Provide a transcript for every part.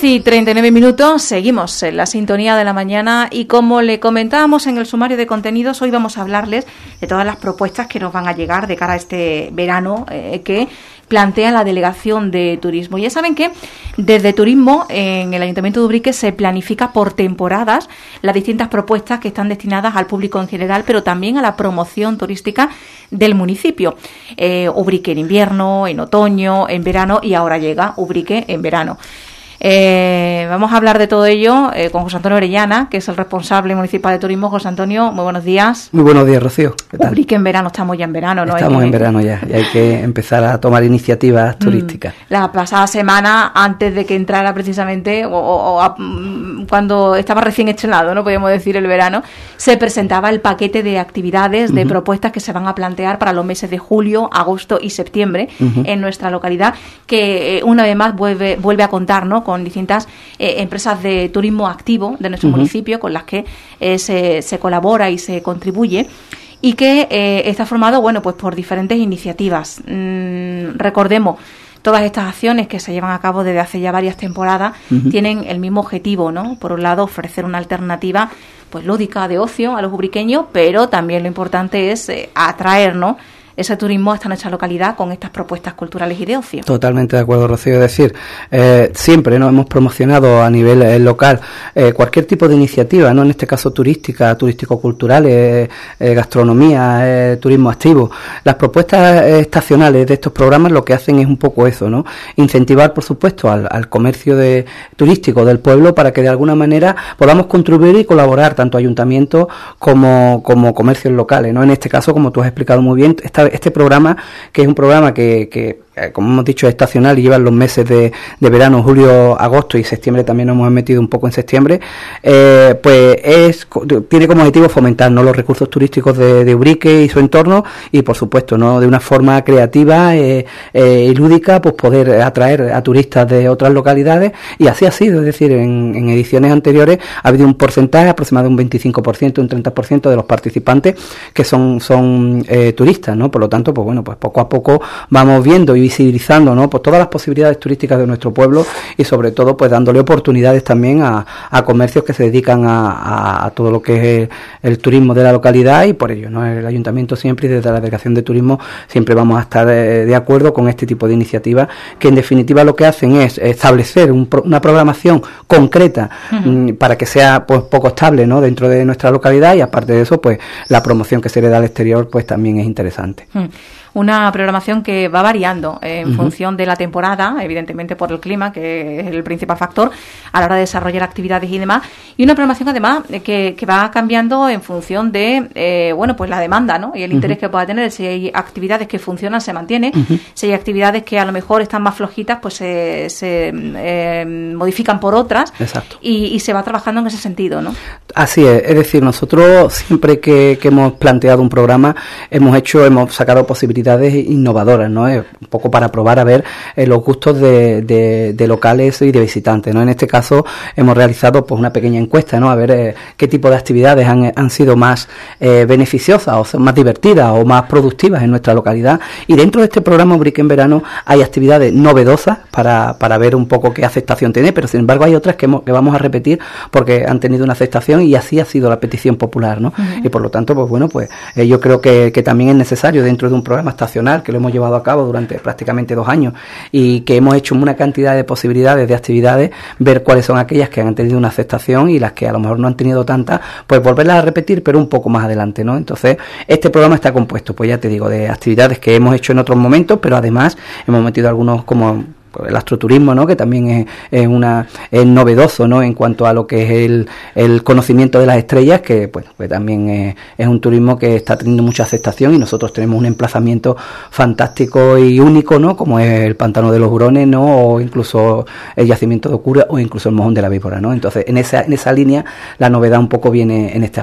10:39, seguimos en la sintonía de la mañana y como le comentábamos en el sumario de contenidos, hoy vamos a hablarles de todas las propuestas que nos van a llegar de cara a este verano que plantea la Delegación de Turismo. Ya saben que desde Turismo en el Ayuntamiento de Ubrique se planifica por temporadas las distintas propuestas que están destinadas al público en general, pero también a la promoción turística del municipio. Ubrique en invierno, en otoño, en verano y ahora llega Ubrique en verano. Vamos a hablar de todo ello con José Antonio Orellana, que es el responsable municipal de turismo. José Antonio, muy buenos días. Muy buenos días, Rocío. ¿Qué tal? Ubrique en verano, estamos ya en verano, ¿no? Estamos en verano ya, y hay que empezar a tomar iniciativas turísticas. La pasada semana, antes de que entrara precisamente, cuando estaba recién estrenado, no podríamos decir el verano, se presentaba el paquete de actividades, de propuestas que se van a plantear para los meses de julio, agosto y septiembre en nuestra localidad, que una vez más vuelve a contar, ¿no?, con distintas empresas de turismo activo de nuestro municipio, con las que se colabora y se contribuye, y que está formado, bueno, pues por diferentes iniciativas. Recordemos, todas estas acciones que se llevan a cabo desde hace ya varias temporadas tienen el mismo objetivo, ¿no? Por un lado, ofrecer una alternativa pues lúdica de ocio a los ubriqueños, pero también lo importante es atraer, ¿no?, ese turismo hasta nuestra localidad con estas propuestas culturales y de ocio. Totalmente de acuerdo, Rocío. Es decir, siempre nos hemos promocionado a nivel local cualquier tipo de iniciativa, no en este caso turística, turístico-cultural, gastronomía, turismo activo. Las propuestas estacionales de estos programas lo que hacen es un poco eso, ¿no? Incentivar, por supuesto, al comercio turístico del pueblo para que de alguna manera podamos contribuir y colaborar tanto ayuntamientos como comercios locales, ¿no? En este caso, como tú has explicado muy bien, este programa, que es un programa que como hemos dicho, es estacional y lleva los meses de verano, julio, agosto y septiembre, también nos hemos metido un poco en septiembre, pues tiene como objetivo fomentar, ¿no?, los recursos turísticos de Ubrique y su entorno, y por supuesto, ¿no?, de una forma creativa y lúdica, pues poder atraer a turistas de otras localidades, y así ha sido. Es decir, en ediciones anteriores ha habido un porcentaje aproximado de un 25%, un 30% de los participantes que son turistas, ¿no? Por lo tanto, pues bueno, pues poco a poco vamos viendo y visibilizando, ¿no?, pues todas las posibilidades turísticas de nuestro pueblo, y sobre todo pues dándole oportunidades también a comercios que se dedican a todo lo que es el turismo de la localidad, y por ello, ¿no?, el ayuntamiento siempre y desde la Delegación de Turismo siempre vamos a estar de acuerdo con este tipo de iniciativas, que en definitiva lo que hacen es establecer una programación concreta para que sea pues poco estable, ¿no?, dentro de nuestra localidad, y aparte de eso pues la promoción que se le da al exterior pues también es interesante. Una programación que va variando en función de la temporada, evidentemente por el clima, que es el principal factor a la hora de desarrollar actividades y demás, y una programación además que va cambiando en función de bueno, pues la demanda, ¿no?, y el interés que pueda tener. Si hay actividades que funcionan, se mantiene; si hay actividades que a lo mejor están más flojitas, pues se modifican por otras. Exacto. Y se va trabajando en ese sentido, ¿no? Así es decir, nosotros siempre que hemos planteado un programa hemos sacado posibilidades innovadoras, ¿no? Un poco para probar a ver los gustos de locales y de visitantes, ¿no? En este caso hemos realizado pues una pequeña encuesta, ¿no?, a ver qué tipo de actividades han sido más beneficiosas o más divertidas o más productivas en nuestra localidad, y dentro de este programa Ubrique en verano hay actividades novedosas para ver un poco qué aceptación tiene, pero sin embargo hay otras que vamos a repetir porque han tenido una aceptación, y así ha sido la petición popular, ¿no? Y por lo tanto, pues bueno, pues yo creo que también es necesario, dentro de un programa estacional que lo hemos llevado a cabo durante prácticamente 2 años y que hemos hecho una cantidad de posibilidades de actividades, ver cuáles son aquellas que han tenido una aceptación y las que a lo mejor no han tenido tanta, pues volverlas a repetir, pero un poco más adelante, ¿no? Entonces, este programa está compuesto, pues ya te digo, de actividades que hemos hecho en otros momentos, pero además hemos metido algunos como el astroturismo, ¿no?, que también es novedoso, ¿no?, en cuanto a lo que es el conocimiento de las estrellas, que pues también es un turismo que está teniendo mucha aceptación, y nosotros tenemos un emplazamiento fantástico y único, ¿no?, como es el Pantano de los Hurones, ¿no?, o incluso el Yacimiento de Ocura, o incluso el Mojón de la Víbora, ¿no? Entonces, en esa línea la novedad un poco viene en este aspecto.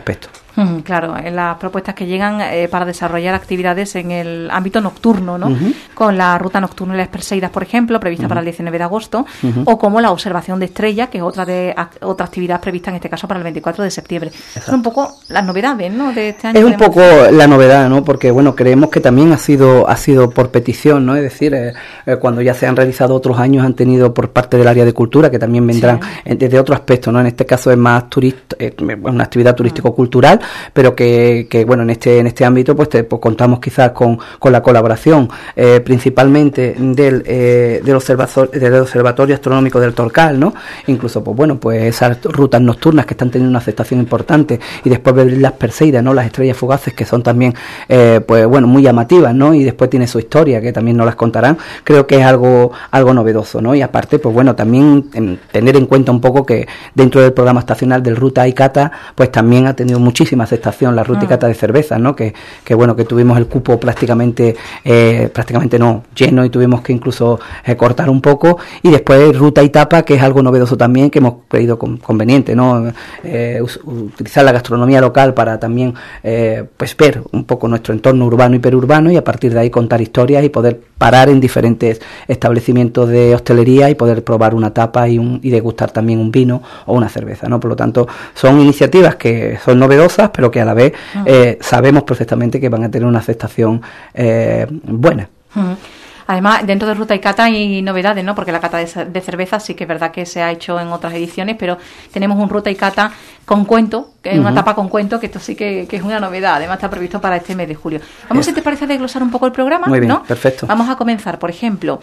Claro, en las propuestas que llegan para desarrollar actividades en el ámbito nocturno, ¿no? Con la ruta nocturna y las Perseidas, por ejemplo, prevista para el 19 de agosto, o como la observación de estrellas, que es otra actividad prevista en este caso para el 24 de septiembre. Exacto. Son un poco las novedades, ¿no?, de este año. Es un poco la novedad, ¿no?, porque bueno, creemos que también ha sido por petición, ¿no? Es decir, cuando ya se han realizado otros años, han tenido por parte del área de cultura, que también vendrán desde otro aspecto, ¿no? En este caso es más una actividad turístico-cultural, pero que bueno, en este ámbito pues contamos quizás con la colaboración principalmente del Observatorio Astronómico del Torcal, ¿no? Incluso pues bueno, pues esas rutas nocturnas que están teniendo una aceptación importante, y después ver las Perseidas, ¿no?, las estrellas fugaces, que son también pues bueno, muy llamativas, ¿no? Y después tiene su historia, que también nos las contarán. Creo que es algo novedoso, ¿no? Y aparte pues bueno, también tener en cuenta un poco que dentro del programa estacional del Ruta y Cata pues también ha tenido muchísima aceptación la ruta y cata de cerveza, ¿no? Que bueno, que tuvimos el cupo prácticamente no lleno, y tuvimos que incluso cortar un poco. Y después ruta y tapa, que es algo novedoso también, que hemos creído conveniente, ¿no? Utilizar la gastronomía local para también pues ver un poco nuestro entorno urbano y perurbano, y a partir de ahí contar historias y poder parar en diferentes establecimientos de hostelería y poder probar una tapa y degustar también un vino o una cerveza, ¿no? Por lo tanto, son iniciativas que son novedosas, pero que a la vez sabemos perfectamente que van a tener una aceptación buena. Además, dentro de Ruta y Cata hay novedades, ¿no? Porque la cata de cerveza sí que es verdad que se ha hecho en otras ediciones, pero tenemos un Ruta y Cata con cuento, que es una tapa con cuento, que esto sí que es una novedad. Además está previsto para este mes de julio. Vamos, si te parece, a desglosar un poco el programa. Muy bien, ¿no? Perfecto. Vamos a comenzar, por ejemplo,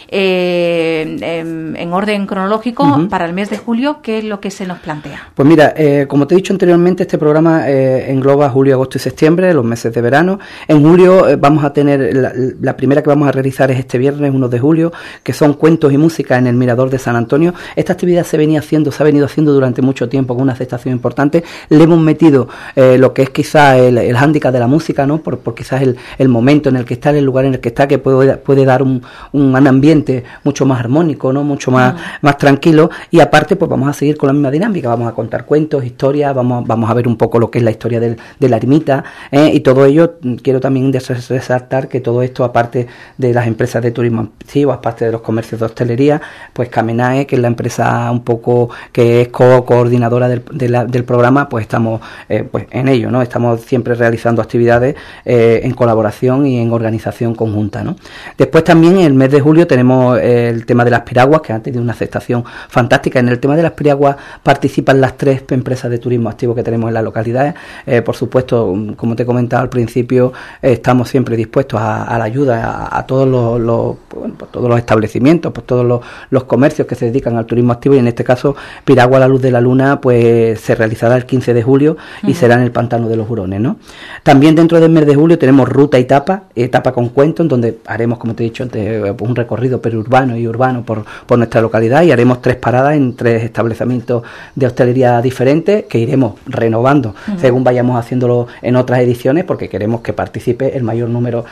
en orden cronológico, para el mes de julio, ¿qué es lo que se nos plantea? Pues mira, como te he dicho anteriormente, este programa engloba julio, agosto y septiembre, los meses de verano. En julio vamos a tener, la primera que vamos a realizar es este viernes 1 de julio, que son cuentos y música en el Mirador de San Antonio. Esta actividad se ha venido haciendo durante mucho tiempo con una aceptación importante. Le hemos metido lo que es quizás el hándicap de la música, ¿no? Por quizás el momento en el que está, el lugar en el que está, que puede dar un ambiente mucho más armónico, ¿no? Mucho más tranquilo. Y aparte pues vamos a seguir con la misma dinámica, vamos a contar cuentos, historias, vamos a ver un poco lo que es la historia de la ermita, y todo ello. Quiero también resaltar que todo esto, aparte de las empresas de turismo activo, aparte de los comercios de hostelería, pues Camenae, que es la empresa un poco que es coordinadora del programa, pues estamos pues en ello, ¿no? Estamos siempre realizando actividades en colaboración y en organización conjunta, ¿no? Después también en el mes de julio tenemos el tema de las piraguas, que han tenido una aceptación fantástica. En el tema de las piraguas participan las 3 empresas de turismo activo que tenemos en las localidades. Por supuesto, como te he comentado al principio, estamos siempre dispuestos a la ayuda a todos todos los establecimientos, pues todos los comercios que se dedican al turismo activo, y en este caso Piragua La Luz de la Luna pues se realizará el 15 de julio y será en el Pantano de los Hurones, ¿no? También dentro del mes de julio tenemos ruta y tapa con cuento, en donde haremos, como te he dicho antes, un recorrido perurbano y urbano por nuestra localidad, y haremos 3 paradas en 3 establecimientos de hostelería diferentes, que iremos renovando según vayamos haciéndolo en otras ediciones, porque queremos que participe el mayor número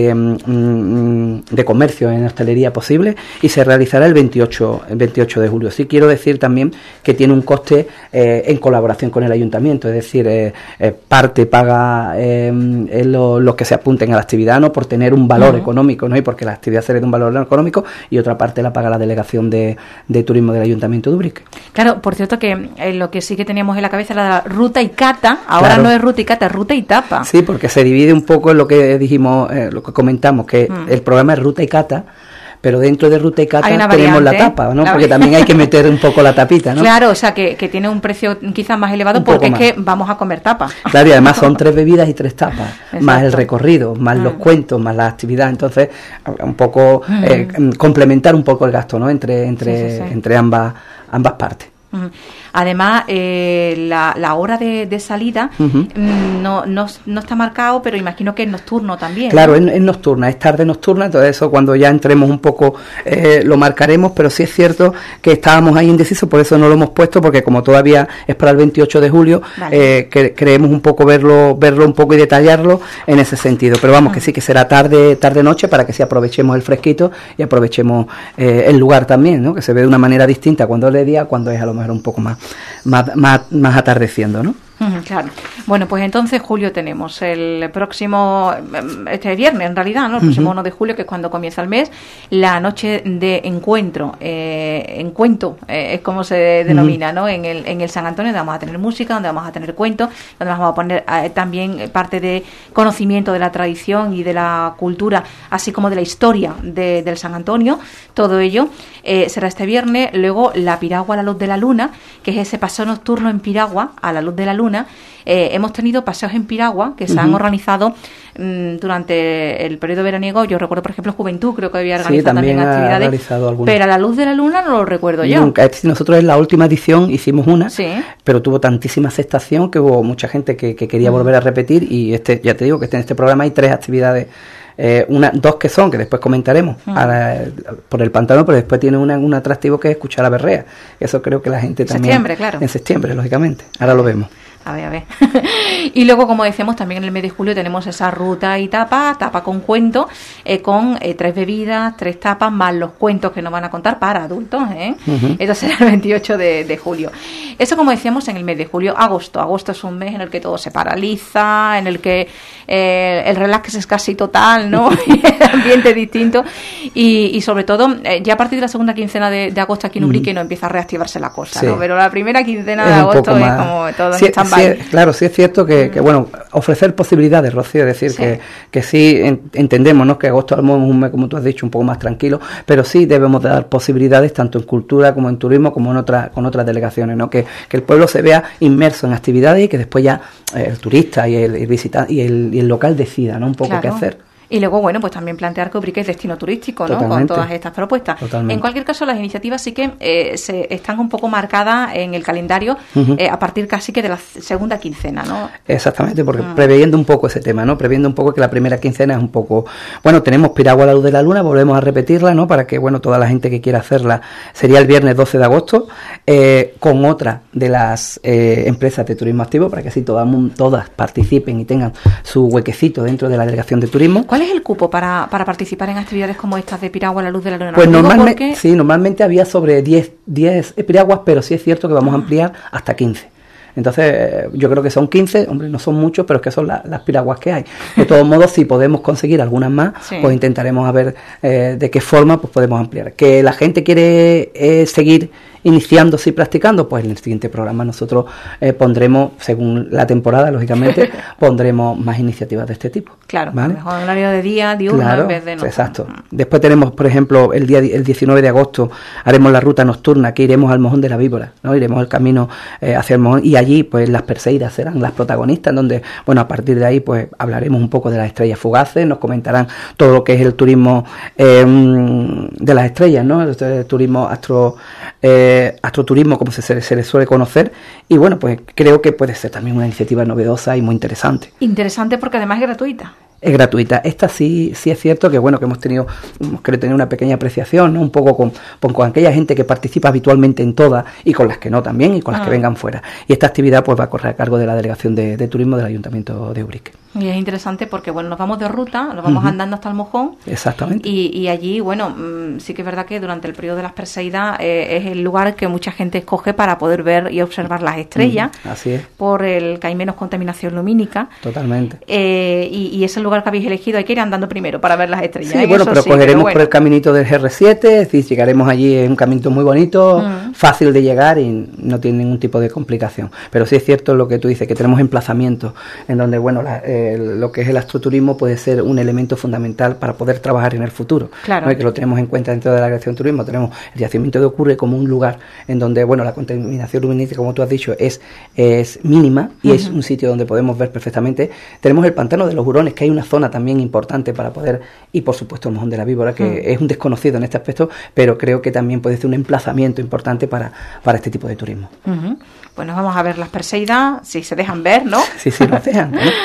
de comercio en hostelería posible, y se realizará el 28 de julio. Sí quiero decir también que tiene un coste en colaboración con el ayuntamiento, es decir, parte paga los que se apunten a la actividad, ¿no? Por tener un valor económico, ¿no? Y porque la actividad se le da un valor económico, y otra parte la paga la delegación de turismo del ayuntamiento de Ubrique. Claro, por cierto que lo que sí que teníamos en la cabeza era la ruta y cata, ahora claro. No es ruta y cata, es ruta y tapa. Sí, porque se divide un poco en lo que dijimos, lo que comentamos, que el programa es ruta y cata, pero dentro de ruta y cata tenemos la tapa, ¿no? Porque también hay que meter un poco la tapita, ¿no? Claro, o sea, que tiene un precio quizás más elevado porque es que vamos a comer tapa. Claro, y además son 3 bebidas y 3 tapas, exacto. Más el recorrido, más los cuentos, más la actividad. Entonces, un poco complementar un poco el gasto, ¿no? Entre ambas partes. Además, la hora de salida no está marcado, pero imagino que es nocturno también. Claro, ¿no? es nocturna, es tarde nocturna, entonces eso cuando ya entremos un poco lo marcaremos, pero sí es cierto que estábamos ahí indecisos, por eso no lo hemos puesto, porque como todavía es para el 28 de julio, vale. Creemos un poco verlo un poco y detallarlo en ese sentido, pero vamos, que sí que será tarde-noche, para que sí aprovechemos el fresquito y aprovechemos el lugar también, ¿no? Que se ve de una manera distinta cuando es de día, cuando es a lo mejor un poco más atardeciendo, ¿no? Claro. Bueno, pues entonces julio tenemos el próximo, este viernes en realidad, ¿no? El próximo 1 de julio, que es cuando comienza el mes, la noche de encuentro, encuentro, es como se denomina, ¿no? En el San Antonio, donde vamos a tener música, donde vamos a tener cuentos, donde vamos a poner también parte de conocimiento de la tradición y de la cultura, así como de la historia del San Antonio. Todo ello será este viernes. Luego la piragua a la luz de la luna, que es ese paseo nocturno en piragua a la luz de la luna. Hemos tenido paseos en piragua que se han organizado durante el periodo veraniego. Yo recuerdo, por ejemplo, Juventud, creo que había organizado también actividades, pero a la luz de la luna no lo recuerdo yo. Nunca. Nosotros en la última edición hicimos una, pero tuvo tantísima aceptación que hubo mucha gente que quería volver a repetir, y ya te digo que en este programa hay 3 actividades. Dos que son, que después comentaremos por el pantano, pero después tiene un atractivo que es escuchar a Berrea. Eso creo que la gente también... Septiembre, claro. En septiembre, lógicamente. Ahora lo vemos. A ver. Y luego, como decíamos, también en el mes de julio tenemos esa ruta y tapa con cuentos, con 3 bebidas, 3 tapas, más los cuentos que nos van a contar para adultos, Eso será el 28 de julio. Eso, como decíamos, en el mes de julio. Agosto es un mes en el que todo se paraliza, en el que el relax es casi total, ¿no? El ambiente es distinto, y sobre todo, ya a partir de la segunda quincena de agosto aquí en Ubrique no empieza a reactivarse la cosa, ¿no? Pero la primera quincena de agosto es como todo en claro, sí es cierto que bueno, ofrecer posibilidades, Rocío, es decir, que sí entendemos, ¿no?, que agosto es un mes, como tú has dicho, un poco más tranquilo, pero sí debemos de dar posibilidades tanto en cultura como en turismo, como con otras delegaciones, ¿no?, que el pueblo se vea inmerso en actividades y que después ya el turista y el visitante y el local decida, ¿no?, un poco qué hacer. Y luego, bueno, pues también plantear que Ubrique es destino turístico, ¿no?, con todas estas propuestas. Totalmente. En cualquier caso, las iniciativas sí que están un poco marcadas en el calendario a partir casi que de la segunda quincena, ¿no? Exactamente, porque previendo un poco ese tema, ¿no? Previendo un poco que la primera quincena es un poco... Bueno, tenemos piragua a la luz de la luna, volvemos a repetirla, ¿no?, para que, bueno, toda la gente que quiera hacerla, sería el viernes 12 de agosto, con otra de las empresas de turismo activo, para que así todas participen y tengan su huequecito dentro de la delegación de turismo. ¿Cuál es el cupo para participar en actividades como estas de piragua a la luz de la luna? Pues normalmente había sobre 10 piraguas, pero sí es cierto que vamos a ampliar hasta 15. Entonces, yo creo que son 15, hombre, no son muchos, pero es que son las piraguas que hay. De todos modos, si podemos conseguir algunas más, pues intentaremos a ver de qué forma pues podemos ampliar. Que la gente quiere seguir iniciándose y practicando, pues en el siguiente programa nosotros pondremos, según la temporada, lógicamente, pondremos más iniciativas de este tipo. Claro, ¿vale? Mejor en horario de día, diurno, en vez de noche. Exacto. Después tenemos, por ejemplo, el 19 de agosto haremos la ruta nocturna, que iremos al Mojón de la Víbora, ¿no? Iremos el camino hacia el Mojón, y allí pues las Perseidas serán las protagonistas, donde, bueno, a partir de ahí pues hablaremos un poco de las estrellas fugaces, nos comentarán todo lo que es el turismo de las estrellas, ¿no? El turismo astroturismo, como se le suele conocer, y bueno, pues creo que puede ser también una iniciativa novedosa y muy interesante. Interesante porque además es gratuita. Es gratuita. Esta sí es cierto que, bueno, que hemos querido tener una pequeña apreciación, ¿no?, un poco con aquella gente que participa habitualmente en todas, y con las que no también, y con las que vengan fuera. Y esta actividad pues va a correr a cargo de la Delegación de Turismo del Ayuntamiento de Ubrique. Y es interesante porque, bueno, nos vamos de ruta, nos vamos andando hasta el Mojón. Exactamente. Y allí, bueno, sí que es verdad que durante el periodo de las Perseidas es el lugar que mucha gente escoge para poder ver y observar las estrellas. Así es. Por el que hay menos contaminación lumínica. Totalmente. Y es el lugar que habéis elegido. Hay que ir andando primero para ver las estrellas. Sí, bueno, pero cogeremos por el caminito del GR7, es decir, llegaremos allí, es un caminito muy bonito, fácil de llegar y no tiene ningún tipo de complicación. Pero sí es cierto lo que tú dices, que tenemos emplazamientos en donde, bueno, lo que es el astroturismo puede ser un elemento fundamental para poder trabajar en el futuro. Claro. ¿No? Y que lo tenemos en cuenta dentro de la Delegación de Turismo. Tenemos el yacimiento de Ocurre como un lugar en donde, bueno, la contaminación lumínica, como tú has dicho, es mínima, y es un sitio donde podemos ver perfectamente. Tenemos el pantano de los Hurones, que hay una zona también importante para poder, y por supuesto el Mojón de la Víbora, que es un desconocido en este aspecto, pero creo que también puede ser un emplazamiento importante para este tipo de turismo. Pues nos vamos a ver las Perseidas, si se dejan ver, ¿no? Sí, nos dejan, ¿no?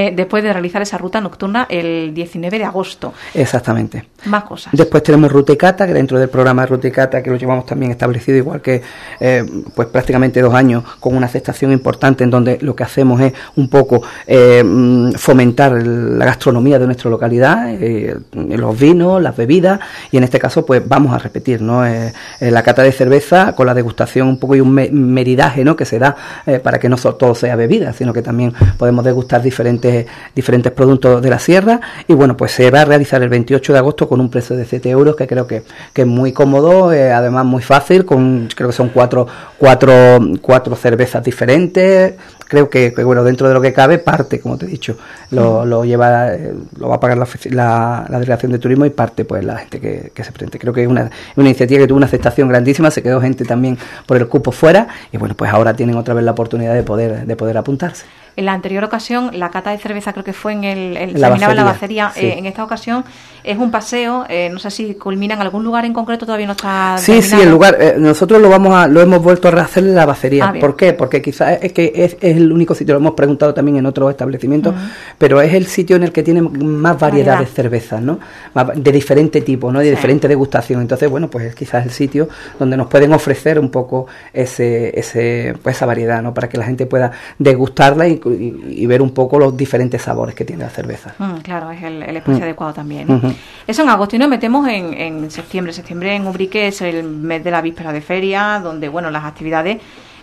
después de realizar esa ruta nocturna el 19 de agosto. Exactamente. Más cosas. Después tenemos Ruta y Cata, que dentro del programa de Ruta y Cata, que lo llevamos también establecido igual que pues prácticamente 2 años, con una aceptación importante, en donde lo que hacemos es un poco fomentar la gastronomía de nuestra localidad, los vinos, las bebidas, y en este caso pues vamos a repetir, ¿no? La cata de cerveza con la degustación un poco y un meridaje, ¿no? Que se da para que no todo sea bebida, sino que también podemos degustar diferentes productos de la sierra. Y bueno, pues se va a realizar el 28 de agosto con un precio de 7 euros, que creo que es muy cómodo, además muy fácil, creo que son cuatro cervezas diferentes. Creo que bueno, dentro de lo que cabe, parte, como te he dicho, lo va a pagar la Delegación de Turismo, y parte pues la gente que se presente. Creo que es una iniciativa que tuvo una aceptación grandísima, se quedó gente también por el cupo fuera, y bueno, pues ahora tienen otra vez la oportunidad de poder apuntarse. En la anterior ocasión, la cata de cerveza creo que fue en el seminario en la Bacería. Sí. En esta ocasión es un paseo, no sé si culmina en algún lugar en concreto, todavía no está terminado. Sí, el lugar, nosotros lo hemos vuelto a rehacer en la Bacería. ¿Por qué? Porque quizás es que es el único sitio, lo hemos preguntado también en otros establecimientos, pero es el sitio en el que tiene más variedad de cervezas, ¿no? De diferente tipo, ¿no? De diferente degustación. Entonces, bueno, pues es quizás el sitio donde nos pueden ofrecer un poco pues esa variedad, ¿no? Para que la gente pueda degustarla y ver un poco los diferentes sabores que tiene la cerveza. Claro, es el espacio adecuado también, ¿no? Eso en agosto, y nos metemos en septiembre. Septiembre en Ubrique es el mes de la víspera de feria, donde, bueno, las actividades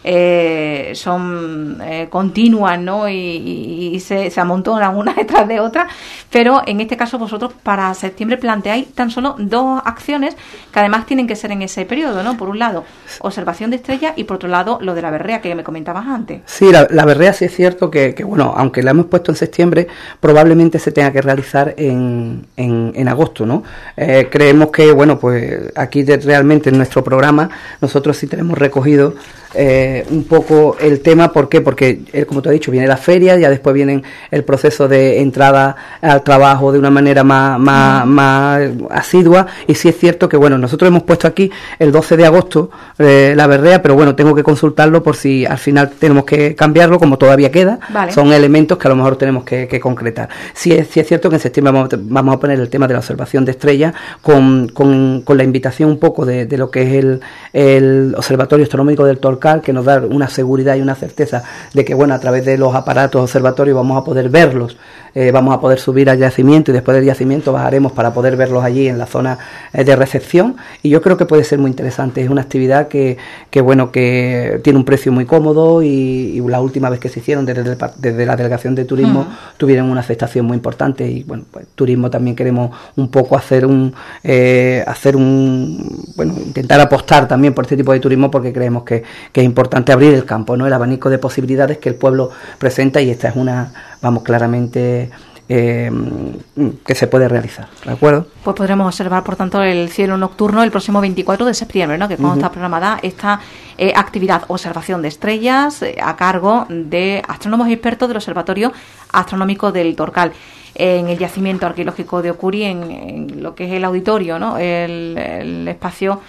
son continuas, ¿no? Y se amontonan una detrás de otra, pero en este caso vosotros para septiembre planteáis tan solo 2 acciones que además tienen que ser en ese periodo, ¿no? Por un lado, observación de estrellas, y por otro lado, lo de la berrea que me comentabas antes. Sí, la berrea sí es cierto que bueno, aunque la hemos puesto en septiembre, probablemente se tenga que realizar en agosto, ¿no? Creemos que, bueno, pues aquí realmente en nuestro programa nosotros sí tenemos recogido un poco el tema. ¿Por qué? Porque, como te he dicho, viene la feria, ya después viene el proceso de entrada al trabajo de una manera más asidua, y sí es cierto que, bueno, nosotros hemos puesto aquí el 12 de agosto la berrea, pero bueno, tengo que consultarlo por si al final tenemos que cambiarlo, como todavía queda. Vale. Son elementos que a lo mejor tenemos que concretar. Sí es cierto que en septiembre vamos a poner el tema de la observación de estrellas con la invitación un poco de lo que es el Observatorio Astronómico del Torcal, que nos da una seguridad y una certeza de que, bueno, a través de los aparatos observatorios vamos a poder verlos, vamos a poder subir al yacimiento, y después del yacimiento bajaremos para poder verlos allí en la zona de recepción, y yo creo que puede ser muy interesante. Es una actividad que bueno, que tiene un precio muy cómodo, y la última vez que se hicieron desde la Delegación de Turismo tuvieron una aceptación muy importante, y bueno, pues turismo también queremos un poco intentar apostar también por este tipo de turismo, porque creemos que es importante abrir el campo, ¿no? El abanico de posibilidades que el pueblo presenta, y esta es una, vamos, claramente que se puede realizar, ¿de acuerdo? Pues podremos observar, por tanto, el cielo nocturno el próximo 24 de septiembre, ¿no? Que es cuando está programada esta actividad, observación de estrellas, a cargo de astrónomos y expertos del Observatorio Astronómico del Torcal, en el yacimiento arqueológico de Ocuri, en lo que es el auditorio, ¿no? El espacio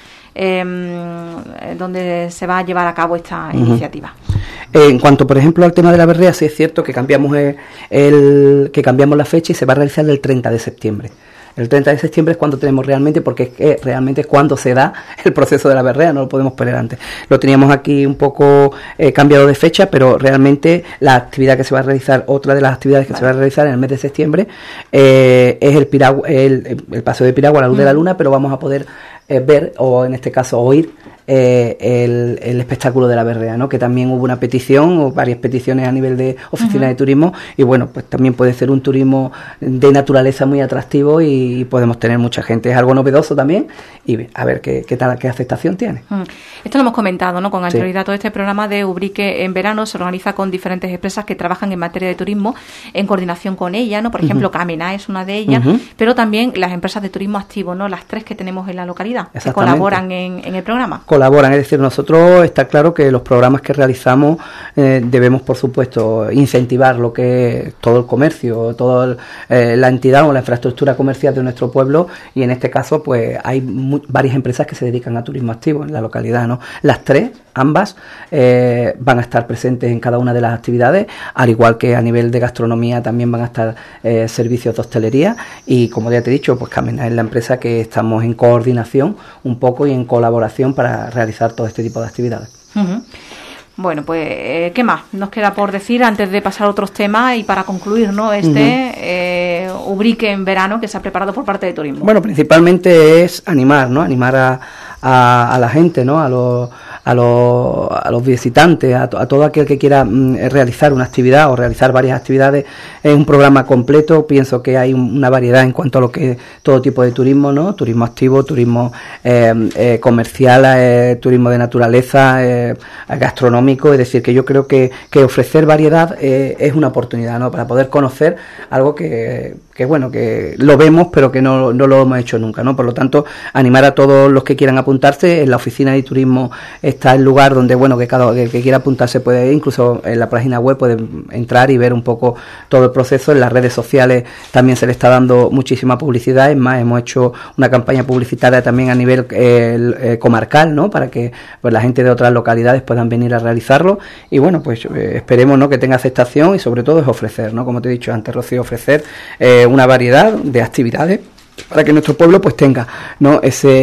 donde se va a llevar a cabo esta iniciativa. En cuanto, por ejemplo, al tema de la berrea, sí es cierto que cambiamos la fecha, y se va a realizar el 30 de septiembre. El 30 de septiembre es cuando tenemos realmente, porque realmente es cuando se da el proceso de la berrea, no lo podemos poner antes. Lo teníamos aquí un poco cambiado de fecha, pero realmente la actividad que se va a realizar, otra de las actividades que se va a realizar en el mes de septiembre, es el paseo de piragua a la luz de la luna, pero vamos a poder ver, o en este caso oír, el espectáculo de la berrea, ¿no? Que también hubo una petición, o varias peticiones a nivel de oficina de turismo, y bueno, pues también puede ser un turismo de naturaleza muy atractivo, y podemos tener mucha gente. Es algo novedoso también, y a ver qué aceptación tiene. Esto lo hemos comentado, ¿no? Con anterioridad. Todo este programa de Ubrique en verano se organiza con diferentes empresas que trabajan en materia de turismo, en coordinación con ella, ¿no? Por ejemplo, Camena es una de ellas, pero también las empresas de turismo activo, ¿no? Las 3 que tenemos en la localidad, que colaboran en el programa. Colaboran, es decir, nosotros está claro que los programas que realizamos debemos, por supuesto, incentivar lo que es todo el comercio, toda la entidad o la infraestructura comercial de nuestro pueblo, y en este caso pues hay varias empresas que se dedican a turismo activo en la localidad, ¿no? Las 3 ambas van a estar presentes en cada una de las actividades, al igual que a nivel de gastronomía también van a estar servicios de hostelería, y como ya te he dicho, pues Camena es la empresa que estamos en coordinación un poco y en colaboración para realizar todo este tipo de actividades. Uh-huh. Bueno, pues, ¿qué más nos queda por decir antes de pasar a otros temas y para concluir, ¿no? Ubrique en verano que se ha preparado por parte de turismo. Bueno, principalmente es animar, ¿no? Animar a la gente, ¿no? A los visitantes, a todo aquel que quiera realizar una actividad o realizar varias actividades. Es un programa completo. Pienso que hay una variedad en cuanto a lo que es todo tipo de turismo, ¿no? Turismo activo, turismo comercial, turismo de naturaleza, gastronómico. Es decir, que yo creo que ofrecer variedad es una oportunidad, ¿no? Para poder conocer algo que bueno, que lo vemos pero que no lo hemos hecho nunca, ¿no? Por lo tanto, animar a todos los que quieran apuntarse. En la oficina de turismo está el lugar donde, bueno, que que quiera apuntarse puede ir, incluso en la página web puede entrar y ver un poco todo el proceso. En las redes sociales también se le está dando muchísima publicidad. Es más, hemos hecho una campaña publicitaria también a nivel comarcal, ¿no? Para que pues la gente de otras localidades puedan venir a realizarlo. Y bueno, pues esperemos, ¿no? Que tenga aceptación, y sobre todo es ofrecer, ¿no? Como te he dicho antes, Rocío, ofrecer una variedad de actividades para que nuestro pueblo pues tenga, ¿no?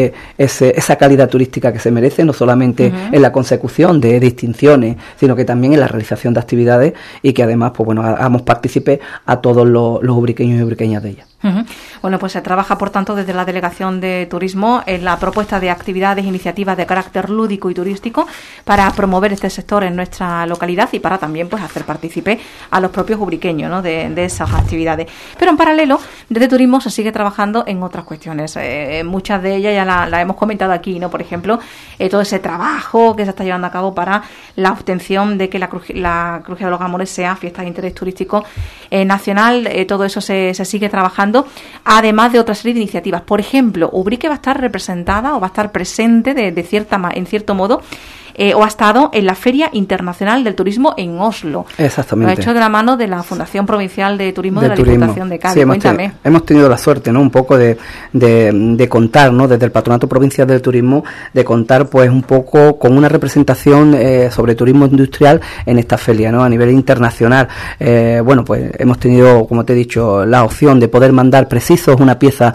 esa calidad turística que se merece, no solamente en la consecución de distinciones, sino que también en la realización de actividades, y que además pues bueno, hagamos partícipe a todos los ubriqueños y ubriqueñas de ellas. Bueno, pues se trabaja, por tanto, desde la Delegación de Turismo en la propuesta de actividades e iniciativas de carácter lúdico y turístico para promover este sector en nuestra localidad y para también pues hacer partícipe a los propios ubriqueños, ¿no? de esas actividades. Pero en paralelo, desde Turismo se sigue trabajando en otras cuestiones. Muchas de ellas ya la hemos comentado aquí, ¿no? Por ejemplo, todo ese trabajo que se está llevando a cabo para la obtención de que la Crujía de los Gamones sea fiesta de interés turístico nacional. Todo eso se sigue trabajando, además de otra serie de iniciativas. Por ejemplo, Ubrique va a estar representada o va a estar presente en cierto modo, o ha estado en la Feria Internacional del Turismo en Oslo. Exactamente. Lo ha hecho de la mano de la Fundación Provincial de Turismo de la Diputación de Cádiz. Sí, Cuéntame. Hemos tenido la suerte, ¿no? Un poco de contar, ¿no? Desde el Patronato Provincial del Turismo, de contar pues un poco con una representación sobre turismo industrial en esta feria, ¿no? A nivel internacional. Bueno, pues hemos tenido, como te he dicho, la opción de poder mandar Precisos, una pieza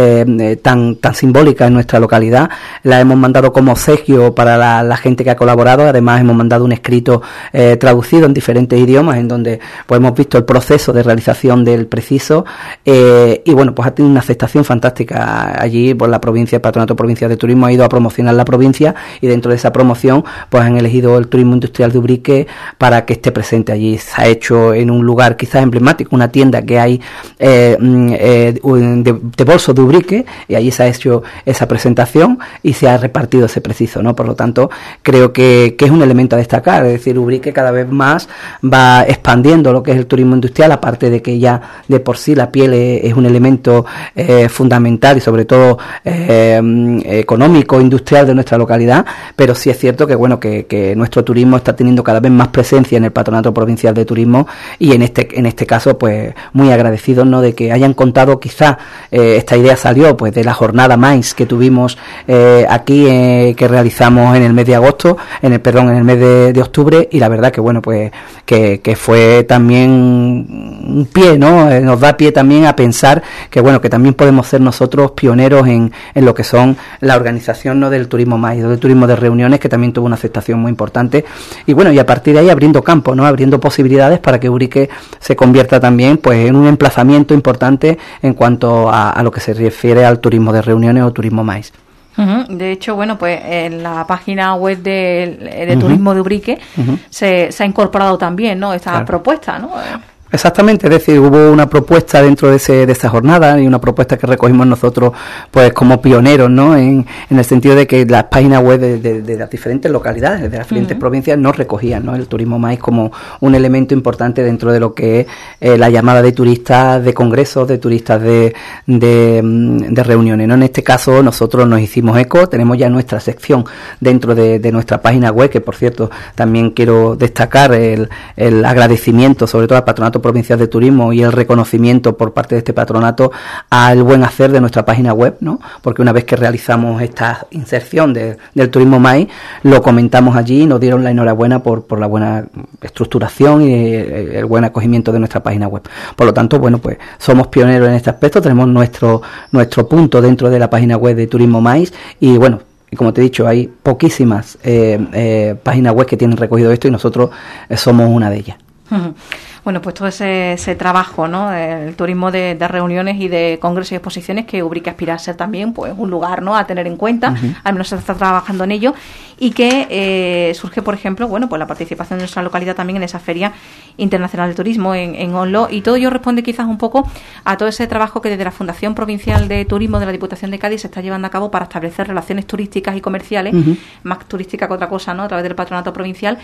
tan simbólica en nuestra localidad. La hemos mandado como obsequio para la gente que ha colaborado. Además hemos mandado un escrito traducido en diferentes idiomas, en donde pues hemos visto el proceso de realización del Preciso, y bueno, pues ha tenido una aceptación fantástica allí. Pues la provincia, el Patronato Provincial de Turismo ha ido a promocionar la provincia, y dentro de esa promoción pues han elegido el turismo industrial de Ubrique para que esté presente allí. Se ha hecho en un lugar quizás emblemático, una tienda que hay de bolsos de Ubrique, y allí se ha hecho esa presentación y se ha repartido ese Preciso, ¿no? Por lo tanto, creo que es un elemento a destacar. Es decir, Ubrique cada vez más va expandiendo lo que es el turismo industrial, aparte de que ya de por sí la piel es un elemento fundamental y sobre todo económico, industrial de nuestra localidad. Pero sí es cierto que bueno, que nuestro turismo está teniendo cada vez más presencia en el Patronato Provincial de Turismo, y en este caso pues muy agradecidos, ¿no? De que hayan contado, quizá esta idea salió pues de la jornada MAIS que tuvimos aquí, que realizamos en el mes de agosto, en el mes de octubre, y la verdad que bueno, pues que fue también un pie, ¿no? Nos da pie también a pensar que bueno, que también podemos ser nosotros pioneros en lo que son la organización, ¿no? Del turismo MAIS, del turismo de reuniones, que también tuvo una aceptación muy importante. Y bueno, y a partir de ahí abriendo campo, ¿no? Abriendo posibilidades para que Ubrique se convierta también pues en un emplazamiento importante en cuanto a lo que se refiere al turismo de reuniones o turismo MAIS. De hecho, bueno, pues en la página web de Turismo de Ubrique se ha incorporado también, ¿no? Esta propuesta, ¿no? Exactamente, es decir, hubo una propuesta dentro de esa jornada, y una propuesta que recogimos nosotros pues como pioneros, ¿no? En el sentido de que las páginas web de las diferentes localidades, de las diferentes provincias, no recogían, ¿no? El turismo MAIS como un elemento importante dentro de lo que es la llamada de turistas de congresos, de turistas de reuniones, ¿no? En este caso nosotros nos hicimos eco, tenemos ya nuestra sección dentro de nuestra página web, que por cierto también quiero destacar el agradecimiento sobre todo al Patronato Provincial de Turismo y el reconocimiento por parte de este patronato al buen hacer de nuestra página web, ¿no? Porque una vez que realizamos esta inserción del Turismo Mais, lo comentamos allí y nos dieron la enhorabuena por la buena estructuración y el buen acogimiento de nuestra página web. Por lo tanto, bueno, pues somos pioneros en este aspecto, tenemos nuestro punto dentro de la página web de Turismo Mais y bueno, y como te he dicho, hay poquísimas páginas web que tienen recogido esto y nosotros somos una de ellas. Bueno, pues todo ese trabajo, ¿no? El turismo de reuniones y de congresos y exposiciones que Ubrique aspira a ser también, pues, un lugar, ¿no?, a tener en cuenta. Al menos se está trabajando en ello y que surge, por ejemplo, bueno, pues la participación de nuestra localidad también en esa Feria Internacional de Turismo en Onlo, y todo ello responde quizás un poco a todo ese trabajo que desde la Fundación Provincial de Turismo de la Diputación de Cádiz se está llevando a cabo para establecer relaciones turísticas y comerciales, más turística que otra cosa, ¿no?, a través del Patronato Provincial,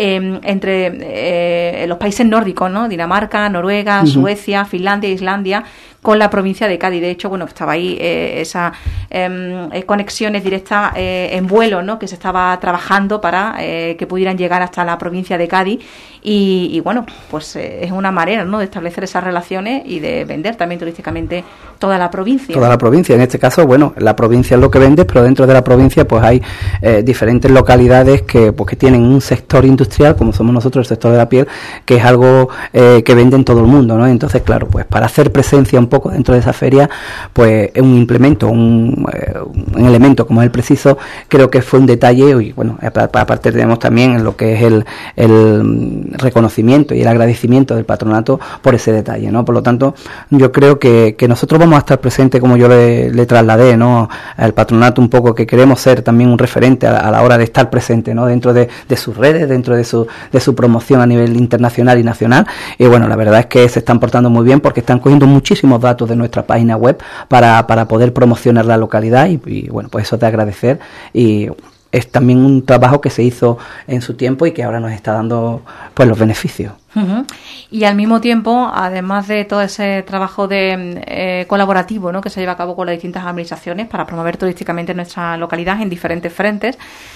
entre los países nórdicos, ¿no?, Dinamarca, Noruega, Suecia, Finlandia, Islandia, con la provincia de Cádiz. De hecho, bueno, estaba ahí esas conexiones directas en vuelo, ¿no?, que se estaba trabajando para que pudieran llegar hasta la provincia de Cádiz y bueno, pues es una manera, ¿no?, de establecer esas relaciones y de vender también turísticamente toda la provincia. Toda la provincia, en este caso, bueno, la provincia es lo que vende, pero dentro de la provincia pues hay diferentes localidades que tienen un sector industrial, como somos nosotros, el sector de la piel, que es algo que vende en todo el mundo, ¿no? Entonces, claro, pues para hacer presencia un poco dentro de esa feria, pues un implemento, un elemento como es el preciso, creo que fue un detalle. Y bueno, aparte tenemos también lo que es el reconocimiento y el agradecimiento del patronato por ese detalle, ¿no? Por lo tanto, yo creo que nosotros vamos a estar presentes, como yo le trasladé, ¿no?, al patronato, un poco que queremos ser también un referente a la hora de estar presente, ¿no?, dentro de sus redes, dentro de su promoción a nivel internacional y nacional. Y bueno, la verdad es que se están portando muy bien porque están cogiendo muchísimos datos de nuestra página web para poder promocionar la localidad y bueno, pues eso es de agradecer, y es también un trabajo que se hizo en su tiempo y que ahora nos está dando pues los beneficios. Y al mismo tiempo, además de todo ese trabajo de colaborativo, ¿no?, que se lleva a cabo con las distintas administraciones para promover turísticamente nuestra localidad en diferentes frentes,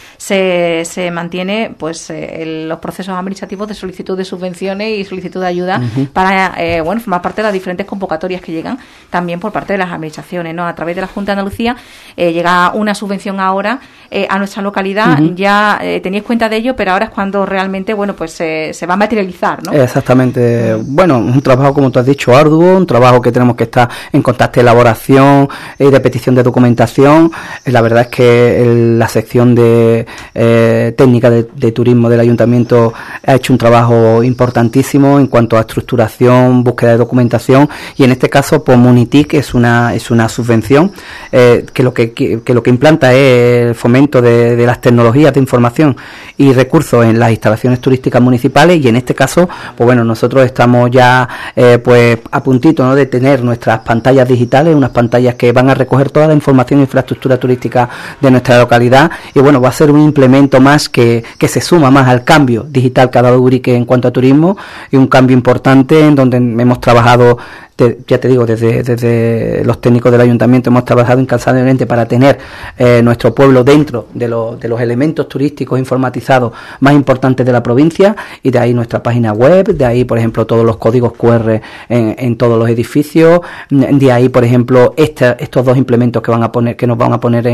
se mantiene pues los procesos administrativos de solicitud de subvenciones y solicitud de ayuda para formar parte de las diferentes convocatorias que llegan también por parte de las administraciones, ¿no? A través de la Junta de Andalucía llega una subvención ahora a nuestra localidad. Ya teníais cuenta de ello, pero ahora es cuando realmente pues se va a materializar, ¿no? Exactamente. Bueno, un trabajo, como tú has dicho, arduo, un trabajo que tenemos que estar en constante elaboración y de petición de documentación. La verdad es que la sección de técnica de turismo del ayuntamiento ha hecho un trabajo importantísimo en cuanto a estructuración, búsqueda de documentación, y en este caso pues Munitic es una subvención que lo que implanta es el fomento de las tecnologías de información y recursos en las instalaciones turísticas municipales, y en este caso pues bueno, nosotros estamos ya pues a puntito, ¿no?, de tener nuestras pantallas digitales, unas pantallas que van a recoger toda la información e infraestructura turística de nuestra localidad, y bueno, va a ser un implemento más que se suma más al cambio digital que ha dado Ubrique en cuanto a turismo, y un cambio importante en donde hemos trabajado, ya te digo, desde los técnicos del ayuntamiento hemos trabajado incansablemente para tener nuestro pueblo dentro de los elementos turísticos informatizados más importantes de la provincia, y de ahí nuestra página web, de ahí por ejemplo todos los códigos QR en todos los edificios, de ahí por ejemplo estos dos implementos que nos van a poner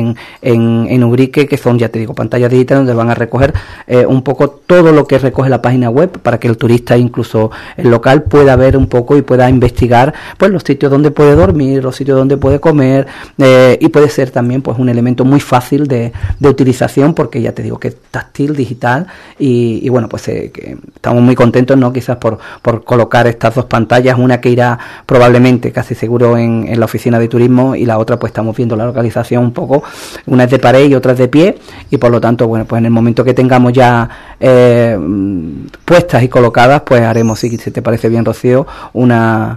en Ubrique, que son, ya te digo, pantallas digitales donde van a recoger un poco todo lo que recoge la página web, para que el turista, incluso el local, pueda ver un poco y pueda investigar pues los sitios donde puede dormir, los sitios donde puede comer, y puede ser también pues un elemento muy fácil de utilización, porque ya te digo que es táctil, digital, y bueno, pues que estamos muy contentos, ¿no?, quizás por colocar estas dos pantallas, una que irá probablemente casi seguro en la oficina de turismo, y la otra pues estamos viendo la localización un poco, una es de pared y otra es de pie, y por lo tanto bueno, pues en el momento que tengamos ya puestas y colocadas, pues haremos, si te parece bien, Rocío, una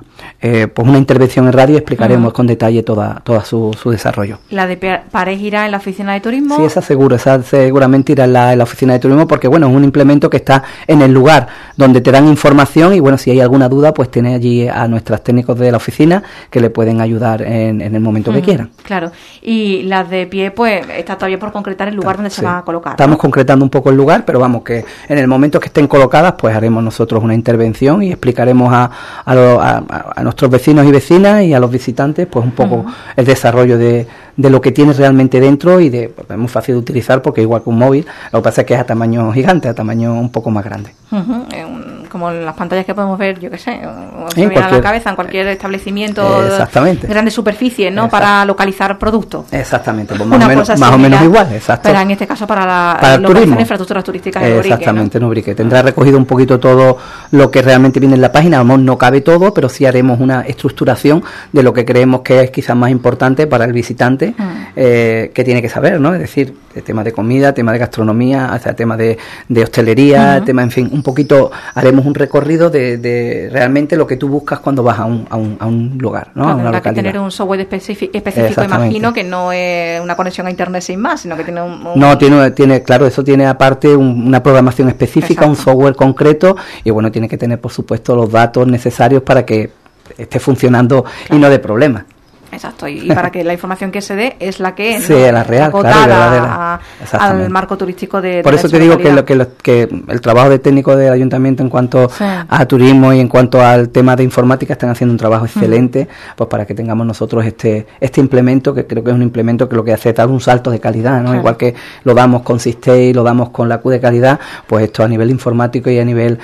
pues una intervención en radio y explicaremos con detalle toda su desarrollo. ¿La de Pares irá en la oficina de turismo? Sí, esa seguramente irá en la oficina de turismo, porque bueno, es un implemento que está en el lugar donde te dan información y bueno, si hay alguna duda, pues tiene allí a nuestros técnicos de la oficina que le pueden ayudar en el momento que quieran. Claro, y las de pie, pues está todavía por concretar el lugar donde se va a colocar. Estamos concretando un poco el lugar, pero vamos, que en el momento que estén colocadas, pues haremos nosotros una intervención y explicaremos a nuestros vecinos y vecinas y a los visitantes, pues un poco el desarrollo de lo que tiene realmente dentro y es muy fácil de utilizar porque igual que un móvil, lo que pasa es que es a tamaño gigante, a tamaño un poco más grande. Como las pantallas que podemos ver, yo qué sé, se viene a la cabeza en cualquier establecimiento de grandes superficies, ¿no? Para localizar productos. Exactamente, pues más o menos igual, exacto. Pero en este caso para el turismo, infraestructuras turísticas de Ubrique. Exactamente, en Ubrique. Tendrá recogido un poquito todo lo que realmente viene en la página, a lo mejor no cabe todo, pero sí haremos una estructuración de lo que creemos que es quizás más importante para el visitante, que tiene que saber, ¿no? Es decir, el tema de comida, tema de gastronomía, hasta tema de hostelería, tema, en fin, un poquito haremos un recorrido de realmente lo que tú buscas cuando vas a un lugar, ¿no? Claro, tendrá que tener un software específico, imagino, que no es una conexión a internet sin más, sino que tiene No, tiene, claro, eso tiene aparte una programación específica, un software concreto, y bueno, tiene que tener, por supuesto, los datos necesarios para que esté funcionando y no dé problemas. Exacto, y para que la información que se dé es la que la real, acotada al marco turístico de por eso te digo que el trabajo de técnico del ayuntamiento en cuanto a turismo y en cuanto al tema de informática están haciendo un trabajo excelente, pues para que tengamos nosotros este implemento, que creo que es un implemento que lo que hace es dar un salto de calidad, ¿no? Claro. Igual que lo damos con Sistey, lo damos con la Q de calidad, pues esto a nivel informático y a nivel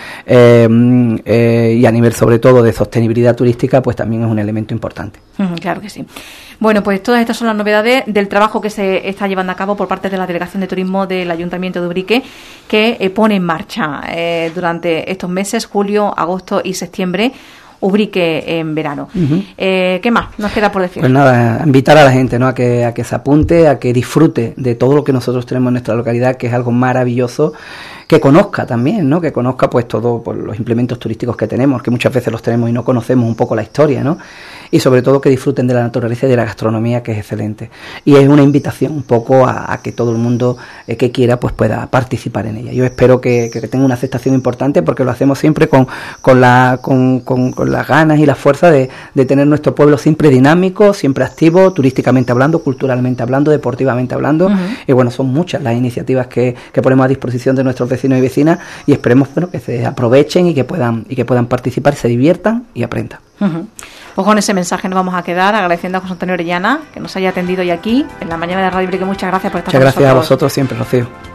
sobre todo de sostenibilidad turística, pues también es un elemento importante. Claro que sí. Bueno, pues todas estas son las novedades del trabajo que se está llevando a cabo por parte de la Delegación de Turismo del Ayuntamiento de Ubrique, que pone en marcha durante estos meses, julio, agosto y septiembre, Ubrique en verano. ¿Qué más nos queda por decir? Pues nada, invitar a la gente, ¿no? a que se apunte, a que disfrute de todo lo que nosotros tenemos en nuestra localidad, que es algo maravilloso, que conozca también, ¿no? Que conozca pues todo por los implementos turísticos que tenemos, que muchas veces los tenemos y no conocemos un poco la historia, ¿no? Y sobre todo que disfruten de la naturaleza y de la gastronomía, que es excelente. Y es una invitación un poco a que todo el mundo que quiera pues pueda participar en ella. Yo espero que tenga una aceptación importante, porque lo hacemos siempre con las ganas y la fuerza de tener nuestro pueblo siempre dinámico, siempre activo, turísticamente hablando, culturalmente hablando, deportivamente hablando. Y bueno, son muchas las iniciativas que ponemos a disposición de nuestros vecinos y vecinas, y esperemos que se aprovechen y que puedan participar, se diviertan y aprendan. Pues con ese mensaje nos vamos a quedar, agradeciendo a José Antonio Orellana que nos haya atendido hoy aquí en la mañana de Radio Ubrique. Muchas gracias por estar con nosotros. Muchas gracias a vosotros siempre, Rocío.